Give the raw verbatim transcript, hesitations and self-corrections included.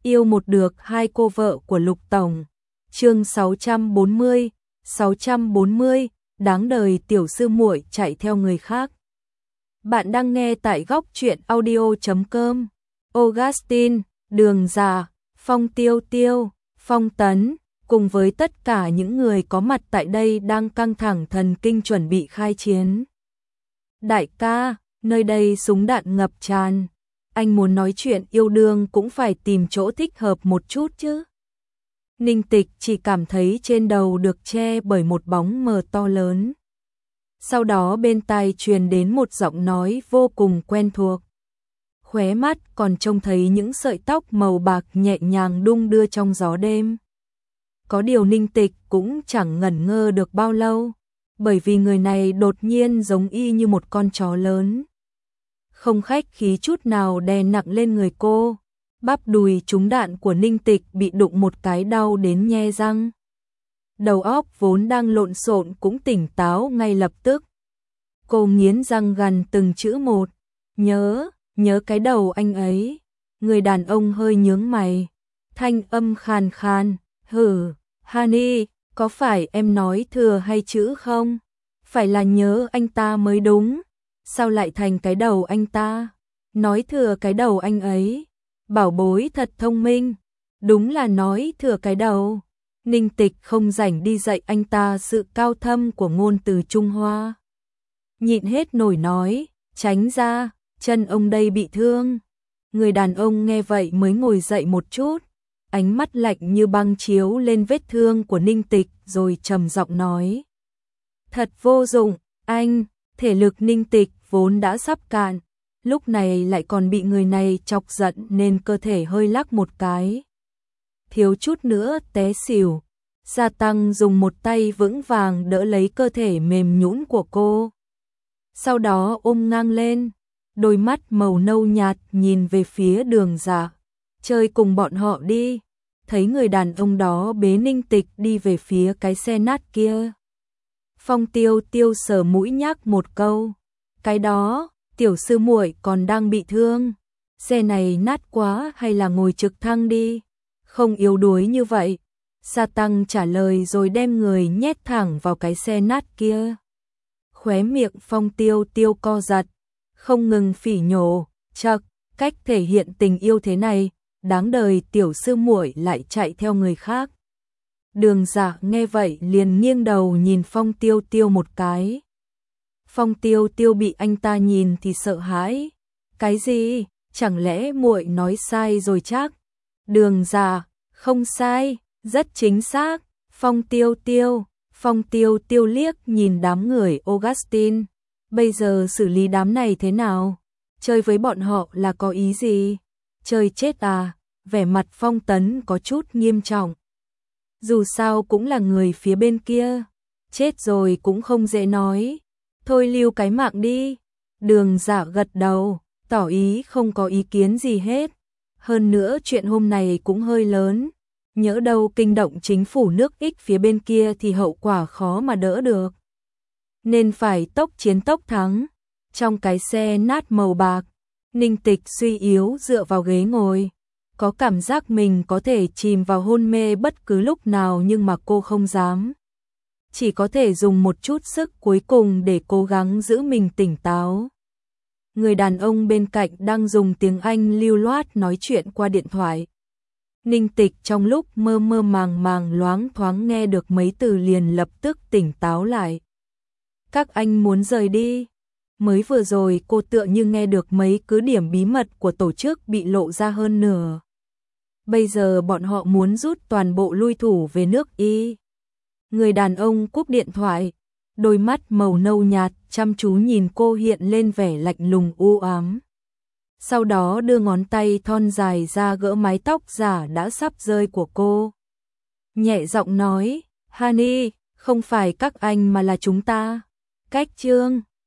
Yêu một được hai cô vợ của Lục Tổng. Chương sáu trăm bốn mươi, sáu trăm bốn mươi, đáng đời tiểu sư muội chạy theo người khác. Bạn đang nghe tại góc truyện audio chấm com. Augustine, Đường Già, Phong Tiêu Tiêu, Phong Tấn, cùng với tất cả những người có mặt tại đây đang căng thẳng thần kinh chuẩn bị khai chiến. Đại ca, nơi đây súng đạn ngập tràn. Anh muốn nói chuyện yêu đương cũng phải tìm chỗ thích hợp một chút chứ. Ninh Tịch chỉ cảm thấy trên đầu được che bởi một bóng mờ to lớn. Sau đó bên tai truyền đến một giọng nói vô cùng quen thuộc. Khóe mắt còn trông thấy những sợi tóc màu bạc nhẹ nhàng đung đưa trong gió đêm. Có điều Ninh Tịch cũng chẳng ngẩn ngơ được bao lâu, bởi vì người này đột nhiên giống y như một con chó lớn. Không khách khí chút nào đè nặng lên người cô, bắp đùi trúng đạn của Ninh Tịch bị đụng một cái đau đến nhe răng. Đầu óc vốn đang lộn xộn cũng tỉnh táo ngay lập tức. Cô nghiến răng gằn từng chữ một, nhớ, nhớ cái đầu anh ấy. Người đàn ông hơi nhướng mày, thanh âm khàn khàn, hử, Honey, có phải em nói thừa hay chữ không? Phải là nhớ anh ta mới đúng. Sao lại thành cái đầu anh ta? Nói thừa cái đầu anh ấy. Bảo bối thật thông minh. Đúng là nói thừa cái đầu. Ninh Tịch không rảnh đi dạy anh ta sự cao thâm của ngôn từ Trung Hoa. Nhịn hết nổi nói, tránh ra, chân ông đây bị thương. Người đàn ông nghe vậy mới ngồi dậy một chút, ánh mắt lạnh như băng chiếu lên vết thương của Ninh Tịch rồi trầm giọng nói. Thật vô dụng, anh, thể lực Ninh Tịch vốn đã sắp cạn, lúc này lại còn bị người này chọc giận nên cơ thể hơi lắc một cái. Thiếu chút nữa té xỉu, Gia Tăng dùng một tay vững vàng đỡ lấy cơ thể mềm nhũn của cô. Sau đó ôm ngang lên, đôi mắt màu nâu nhạt nhìn về phía Đường Dạ. Chơi cùng bọn họ đi. Thấy người đàn ông đó bế Ninh Tịch đi về phía cái xe nát kia. Phong Tiêu Tiêu sờ mũi nhắc một câu. Cái đó, tiểu sư muội còn đang bị thương. Xe này nát quá hay là ngồi trực thăng đi. Không yếu đuối như vậy. Sa Tăng trả lời rồi đem người nhét thẳng vào cái xe nát kia. Khóe miệng Phong Tiêu Tiêu co giật, không ngừng phỉ nhổ, chậc, cách thể hiện tình yêu thế này, đáng đời tiểu sư muội lại chạy theo người khác. Đường Dạ nghe vậy liền nghiêng đầu nhìn Phong Tiêu Tiêu một cái. Phong Tiêu Tiêu bị anh ta nhìn thì sợ hãi. Cái gì? Chẳng lẽ muội nói sai rồi chắc? Đường Dạ, không sai, rất chính xác. Phong Tiêu Tiêu, Phong Tiêu Tiêu liếc nhìn đám người Augustine. Bây giờ xử lý đám này thế nào? Chơi với bọn họ là có ý gì? Chơi chết à? Vẻ mặt Phong Tấn có chút nghiêm trọng. Dù sao cũng là người phía bên kia. Chết rồi cũng không dễ nói. Thôi lưu cái mạng đi. Đường Dạ gật đầu, tỏ ý không có ý kiến gì hết. Hơn nữa chuyện hôm này cũng hơi lớn. Nhỡ đâu kinh động chính phủ nước X phía bên kia thì hậu quả khó mà đỡ được. Nên phải tốc chiến tốc thắng. Trong cái xe nát màu bạc, Ninh Tịch suy yếu dựa vào ghế ngồi. Có cảm giác mình có thể chìm vào hôn mê bất cứ lúc nào nhưng mà cô không dám. Chỉ có thể dùng một chút sức cuối cùng để cố gắng giữ mình tỉnh táo. Người đàn ông bên cạnh đang dùng tiếng Anh lưu loát nói chuyện qua điện thoại. Ninh Tịch trong lúc mơ mơ màng màng loáng thoáng nghe được mấy từ liền lập tức tỉnh táo lại. Các anh muốn rời đi. Mới vừa rồi cô tựa như nghe được mấy cứ điểm bí mật của tổ chức bị lộ ra hơn nửa. Bây giờ bọn họ muốn rút toàn bộ lui thủ về nước Y. Người đàn ông cúp điện thoại, đôi mắt màu nâu nhạt chăm chú nhìn cô hiện lên vẻ lạnh lùng u ám. Sau đó đưa ngón tay thon dài ra gỡ mái tóc giả đã sắp rơi của cô. Nhẹ giọng nói, Honey, không phải các anh mà là chúng ta. Cách chương